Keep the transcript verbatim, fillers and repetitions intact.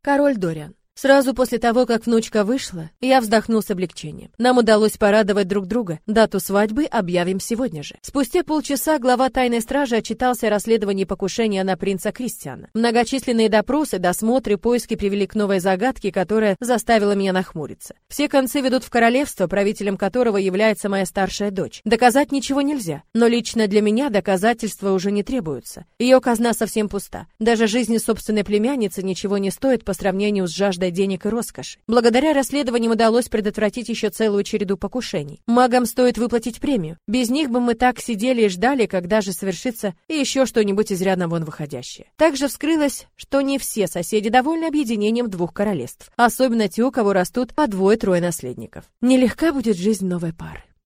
Король Дориан. Сразу после того, как внучка вышла, я вздохнул с облегчением. Нам удалось порадовать друг друга. Дату свадьбы объявим сегодня же. Спустя полчаса глава тайной стражи отчитался о расследовании покушения на принца Кристиана. Многочисленные допросы, досмотры, поиски привели к новой загадке, которая заставила меня нахмуриться. Все концы ведут в королевство, правителем которого является моя старшая дочь. Доказать ничего нельзя, но лично для меня доказательства уже не требуются. Ее казна совсем пуста. Даже жизни собственной племянницы ничего не стоит по сравнению с жаждой денег и роскоши. Благодаря расследованиям удалось предотвратить еще целую череду покушений. Магам стоит выплатить премию. Без них бы мы так сидели и ждали, когда же совершится еще что-нибудь изрядно вон выходящее. Также вскрылось, что не все соседи довольны объединением двух королевств, особенно те, у кого растут по двое-трое наследников. Нелегка будет жизнь новой пары.